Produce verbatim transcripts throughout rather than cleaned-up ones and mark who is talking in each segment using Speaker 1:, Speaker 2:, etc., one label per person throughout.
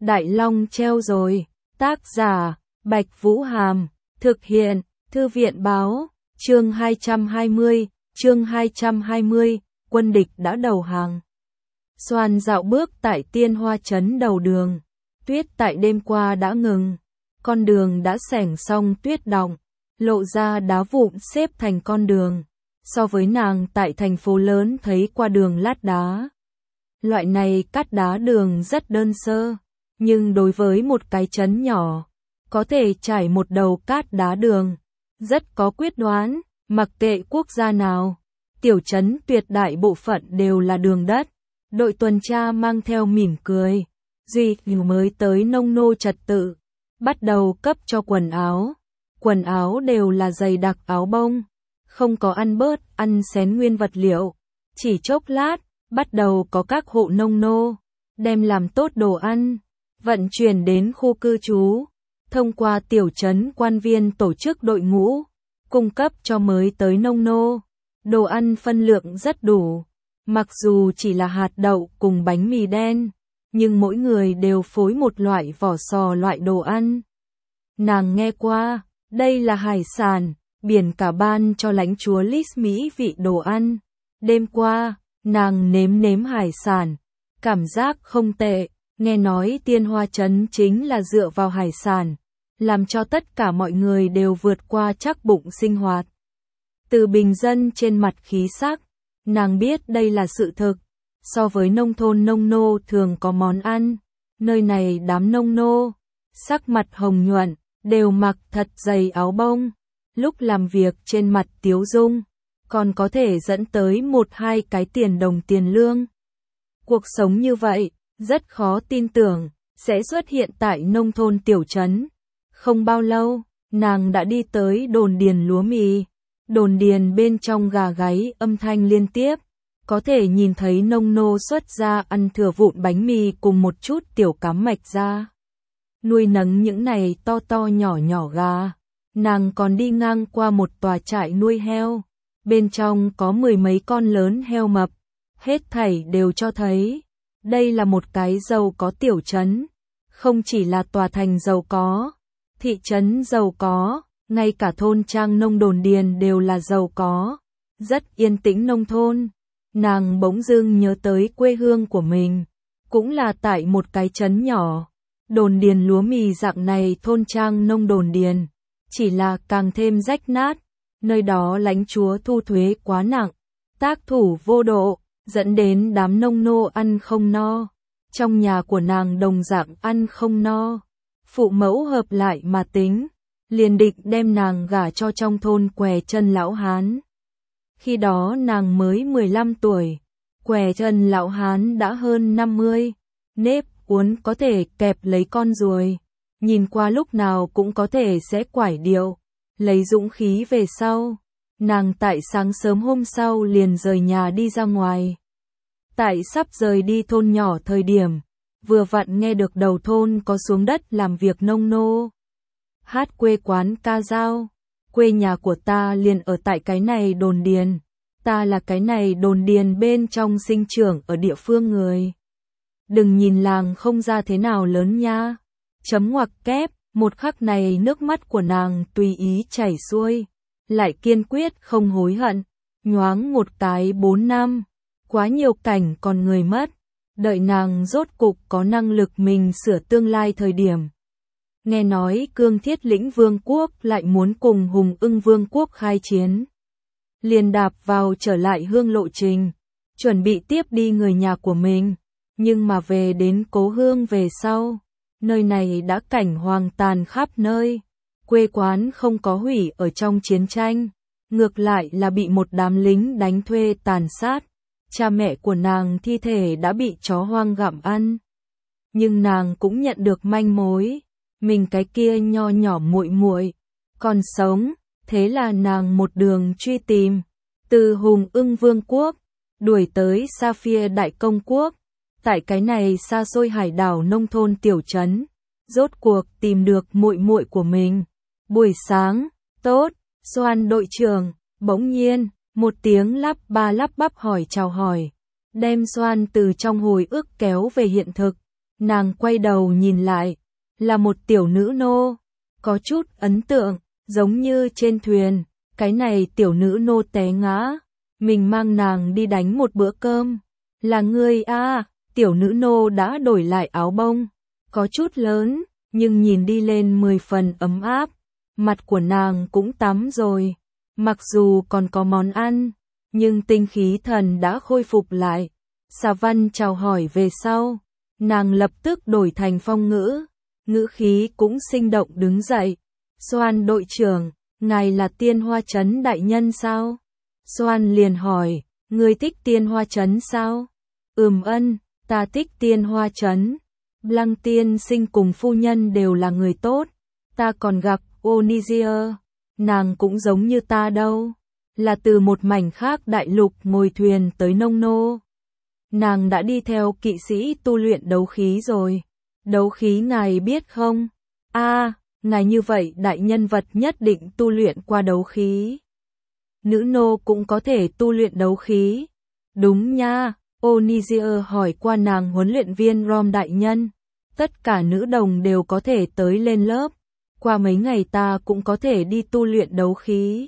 Speaker 1: Đại Long treo rồi. Tác giả, Bạch Vũ Hàm. Thực hiện, Thư viện báo. Chương hai trăm hai mươi, chương hai trăm hai mươi, quân địch đã đầu hàng. Soàn dạo bước tại Tiên Hoa Trấn đầu đường. Tuyết tại đêm qua đã ngừng. Con đường đã xẻng xong tuyết đọng, lộ ra đá vụn xếp thành con đường. So với nàng tại thành phố lớn thấy qua đường lát đá. Loại này cát đá đường rất đơn sơ, nhưng đối với một cái trấn nhỏ, có thể trải một đầu cát đá đường, rất có quyết đoán, mặc kệ quốc gia nào. Tiểu trấn tuyệt đại bộ phận đều là đường đất. Đội tuần tra mang theo mỉm cười, Duy mới tới nông nô trật tự, bắt đầu cấp cho quần áo. Quần áo đều là dày đặc áo bông, không có ăn bớt, ăn xén nguyên vật liệu. Chỉ chốc lát, bắt đầu có các hộ nông nô, đem làm tốt đồ ăn, vận chuyển đến khu cư trú. Thông qua tiểu trấn quan viên tổ chức đội ngũ, cung cấp cho mới tới nông nô. Đồ ăn phân lượng rất đủ, mặc dù chỉ là hạt đậu cùng bánh mì đen, nhưng mỗi người đều phối một loại vỏ sò loại đồ ăn. Nàng nghe qua, đây là hải sản, biển cả ban cho lãnh chúa Lis mỹ vị đồ ăn. Đêm qua, nàng nếm nếm hải sản, cảm giác không tệ, nghe nói Tiên Hoa Trấn chính là dựa vào hải sản, làm cho tất cả mọi người đều vượt qua chắc bụng sinh hoạt. Từ bình dân trên mặt khí sắc, nàng biết đây là sự thực. So với nông thôn nông nô thường có món ăn, nơi này đám nông nô, sắc mặt hồng nhuận, đều mặc thật dày áo bông. Lúc làm việc trên mặt tiếu dung, còn có thể dẫn tới một hai cái tiền đồng tiền lương. Cuộc sống như vậy, rất khó tin tưởng, sẽ xuất hiện tại nông thôn tiểu trấn. Không bao lâu, nàng đã đi tới đồn điền lúa mì. Đồn điền bên trong gà gáy âm thanh liên tiếp, có thể nhìn thấy nông nô xuất ra ăn thừa vụn bánh mì cùng một chút tiểu cám mạch ra. Nuôi nấng những này to to nhỏ nhỏ gà. Nàng còn đi ngang qua một tòa trại nuôi heo, bên trong có mười mấy con lớn heo mập, hết thảy đều cho thấy, đây là một cái giàu có tiểu trấn, không chỉ là tòa thành giàu có, thị trấn giàu có, ngay cả thôn trang nông đồn điền đều là giàu có, rất yên tĩnh nông thôn. Nàng bỗng dưng nhớ tới quê hương của mình, cũng là tại một cái trấn nhỏ, đồn điền lúa mì dạng này thôn trang nông đồn điền. Chỉ là càng thêm rách nát, nơi đó lãnh chúa thu thuế quá nặng, tác thủ vô độ, dẫn đến đám nông nô ăn không no. Trong nhà của nàng đồng dạng ăn không no, phụ mẫu hợp lại mà tính, liền định đem nàng gả cho trong thôn què chân lão hán. Khi đó nàng mới mười lăm tuổi, què chân lão hán đã hơn năm mươi, nếp uốn có thể kẹp lấy con ruồi. Nhìn qua lúc nào cũng có thể sẽ quải điệu, lấy dũng khí về sau. Nàng tại sáng sớm hôm sau liền rời nhà đi ra ngoài. Tại sắp rời đi thôn nhỏ thời điểm, vừa vặn nghe được đầu thôn có xuống đất làm việc nông nô. Hát quê quán ca dao, quê nhà của ta liền ở tại cái này đồn điền, ta là cái này đồn điền bên trong sinh trưởng ở địa phương người. Đừng nhìn làng không ra thế nào lớn nha. Chấm ngoặc kép, một khắc này nước mắt của nàng tùy ý chảy xuôi, lại kiên quyết không hối hận. Nhoáng một cái bốn năm, quá nhiều cảnh còn người mất, đợi nàng rốt cục có năng lực mình sửa tương lai thời điểm. Nghe nói Cương Thiết Lĩnh Vương quốc lại muốn cùng Hùng Ưng Vương quốc khai chiến. Liền đạp vào trở lại hương lộ trình, chuẩn bị tiếp đi người nhà của mình, nhưng mà về đến cố hương về sau. Nơi này đã cảnh hoang tàn khắp nơi, quê quán không có hủy ở trong chiến tranh, ngược lại là bị một đám lính đánh thuê tàn sát, cha mẹ của nàng thi thể đã bị chó hoang gặm ăn. Nhưng nàng cũng nhận được manh mối, mình cái kia nho nhỏ muội muội còn sống, thế là nàng một đường truy tìm, từ Hùng Ưng Vương quốc, đuổi tới Sapphire Đại Công quốc. Tại cái này xa xôi hải đảo nông thôn tiểu trấn, rốt cuộc tìm được muội muội của mình. Buổi sáng, tốt, Soan đội trưởng, bỗng nhiên, một tiếng lắp ba lắp bắp hỏi chào hỏi, đem Soan từ trong hồi ức kéo về hiện thực. Nàng quay đầu nhìn lại, là một tiểu nữ nô, có chút ấn tượng, giống như trên thuyền, cái này tiểu nữ nô té ngã, mình mang nàng đi đánh một bữa cơm. Là ngươi a? Tiểu nữ nô đã đổi lại áo bông, có chút lớn, nhưng nhìn đi lên mười phần ấm áp. Mặt của nàng cũng tắm rồi, mặc dù còn có món ăn, nhưng tinh khí thần đã khôi phục lại. Xà Văn chào hỏi về sau, nàng lập tức đổi thành phong ngữ, ngữ khí cũng sinh động đứng dậy. Soan đội trưởng, ngài là Tiên Hoa Trấn đại nhân sao? Soan liền hỏi, ngươi thích Tiên Hoa Trấn sao? Ừm ân, ta thích Tiên Hoa Trấn. Lăng tiên sinh cùng phu nhân đều là người tốt. Ta còn gặp Onisia, nàng cũng giống như ta đâu, là từ một mảnh khác đại lục ngồi thuyền tới Nông Nô. Nàng đã đi theo kỵ sĩ tu luyện đấu khí rồi. Đấu khí ngài biết không? A, à, ngài như vậy đại nhân vật nhất định tu luyện qua đấu khí. Nữ nô cũng có thể tu luyện đấu khí. Đúng nha, Onisia hỏi qua nàng huấn luyện viên Rom đại nhân. Tất cả nữ đồng đều có thể tới lên lớp. Qua mấy ngày ta cũng có thể đi tu luyện đấu khí.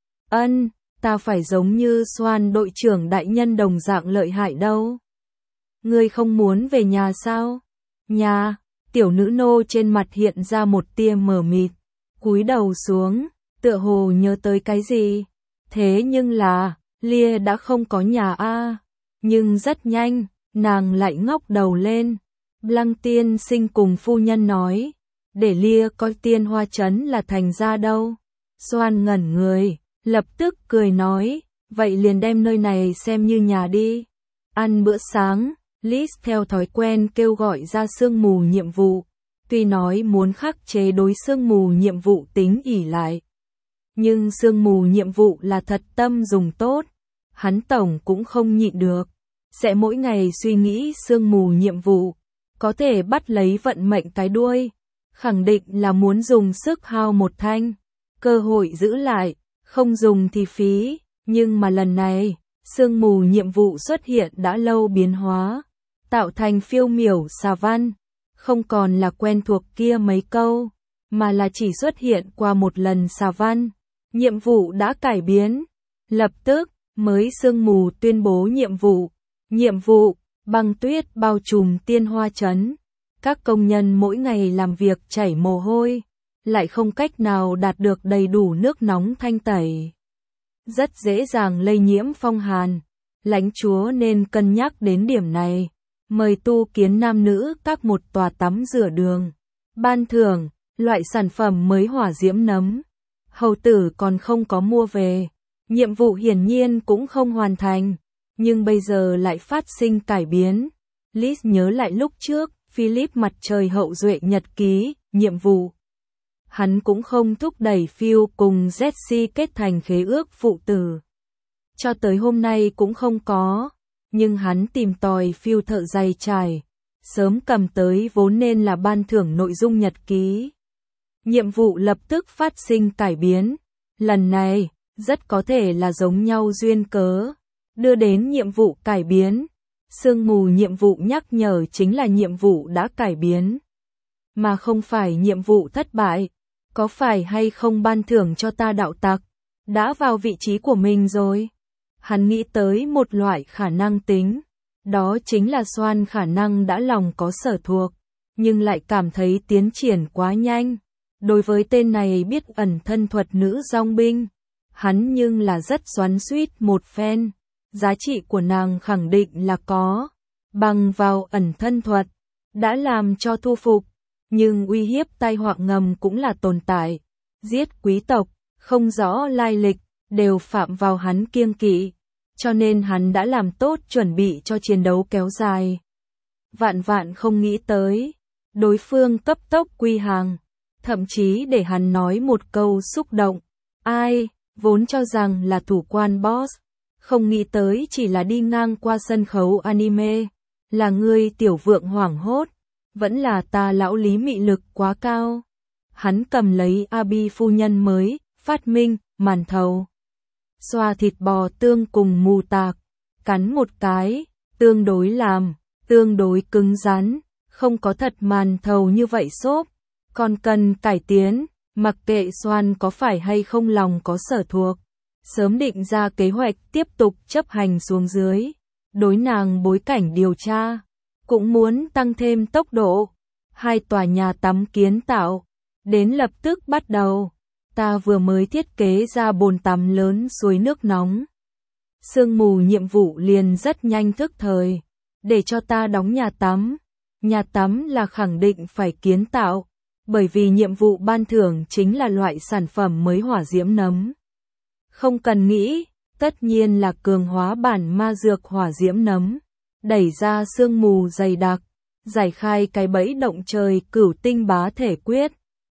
Speaker 1: Ân, ta phải giống như Soan đội trưởng đại nhân đồng dạng lợi hại đâu. Ngươi không muốn về nhà sao? Nhà, tiểu nữ nô trên mặt hiện ra một tia mờ mịt, cúi đầu xuống, tựa hồ nhớ tới cái gì. Thế nhưng là, Lia đã không có nhà a. Nhưng rất nhanh, nàng lại ngóc đầu lên. Lăng tiên sinh cùng phu nhân nói, để Lia coi Tiên Hoa Trấn là thành ra đâu. Soan ngẩn người, lập tức cười nói, vậy liền đem nơi này xem như nhà đi. Ăn bữa sáng, Liz theo thói quen kêu gọi ra sương mù nhiệm vụ. Tuy nói muốn khắc chế đối sương mù nhiệm vụ tính ỉ lại, nhưng sương mù nhiệm vụ là thật tâm dùng tốt. Hắn tổng cũng không nhịn được, sẽ mỗi ngày suy nghĩ sương mù nhiệm vụ, có thể bắt lấy vận mệnh cái đuôi. Khẳng định là muốn dùng sức hao một thanh, cơ hội giữ lại, không dùng thì phí. Nhưng mà lần này, sương mù nhiệm vụ xuất hiện đã lâu biến hóa, tạo thành phiêu miểu xà văn, không còn là quen thuộc kia mấy câu, mà là chỉ xuất hiện qua một lần xà văn. Nhiệm vụ đã cải biến. Lập tức, mới sương mù tuyên bố nhiệm vụ. Nhiệm vụ, băng tuyết bao trùm Tiên Hoa Trấn. Các công nhân mỗi ngày làm việc chảy mồ hôi, lại không cách nào đạt được đầy đủ nước nóng thanh tẩy. Rất dễ dàng lây nhiễm phong hàn. Lãnh chúa nên cân nhắc đến điểm này. Mời tu kiến nam nữ các một tòa tắm rửa đường. Ban thưởng, loại sản phẩm mới hỏa diễm nấm. Hầu tử còn không có mua về. Nhiệm vụ hiển nhiên cũng không hoàn thành. Nhưng bây giờ lại phát sinh cải biến. Liz nhớ lại lúc trước, Philip mặt trời hậu duệ nhật ký, nhiệm vụ. Hắn cũng không thúc đẩy Phil cùng Jesse kết thành khế ước phụ tử. Cho tới hôm nay cũng không có. Nhưng hắn tìm tòi Phil thợ giày trải. Sớm cầm tới vốn nên là ban thưởng nội dung nhật ký. Nhiệm vụ lập tức phát sinh cải biến. Lần này, rất có thể là giống nhau duyên cớ. Đưa đến nhiệm vụ cải biến. Sương mù nhiệm vụ nhắc nhở chính là nhiệm vụ đã cải biến, mà không phải nhiệm vụ thất bại. Có phải hay không ban thưởng cho ta đạo tặc, đã vào vị trí của mình rồi? Hắn nghĩ tới một loại khả năng tính, đó chính là Soan khả năng đã lòng có sở thuộc, nhưng lại cảm thấy tiến triển quá nhanh. Đối với tên này biết ẩn thân thuật nữ dòng binh, hắn nhưng là rất xoắn xuýt một phen. Giá trị của nàng khẳng định là có, bằng vào ẩn thân thuật, đã làm cho thu phục, nhưng uy hiếp tai họa ngầm cũng là tồn tại. Giết quý tộc, không rõ lai lịch, đều phạm vào hắn kiêng kỵ, cho nên hắn đã làm tốt chuẩn bị cho chiến đấu kéo dài. Vạn vạn không nghĩ tới, đối phương cấp tốc quy hàng, thậm chí để hắn nói một câu xúc động. Ai, vốn cho rằng là thủ quan boss. Không nghĩ tới chỉ là đi ngang qua sân khấu anime. Là ngươi tiểu vượng hoảng hốt. Vẫn là ta lão lý mị lực quá cao. Hắn cầm lấy Abi phu nhân mới, phát minh, màn thầu. Xoa thịt bò tương cùng mù tạc. Cắn một cái, tương đối làm, tương đối cứng rắn. Không có thật màn thầu như vậy xốp, còn cần cải tiến, mặc kệ Soan có phải hay không lòng có sở thuộc. Sớm định ra kế hoạch tiếp tục chấp hành xuống dưới. Đối nàng bối cảnh điều tra, cũng muốn tăng thêm tốc độ. Hai tòa nhà tắm kiến tạo, đến lập tức bắt đầu. Ta vừa mới thiết kế ra bồn tắm lớn suối nước nóng. Sương mù nhiệm vụ liền rất nhanh thức thời, để cho ta đóng nhà tắm. Nhà tắm là khẳng định phải kiến tạo, bởi vì nhiệm vụ ban thưởng chính là loại sản phẩm mới hỏa diễm nấm. Không cần nghĩ, tất nhiên là cường hóa bản ma dược hỏa diễm nấm, đẩy ra sương mù dày đặc, giải khai cái bẫy động trời cửu tinh bá thể quyết.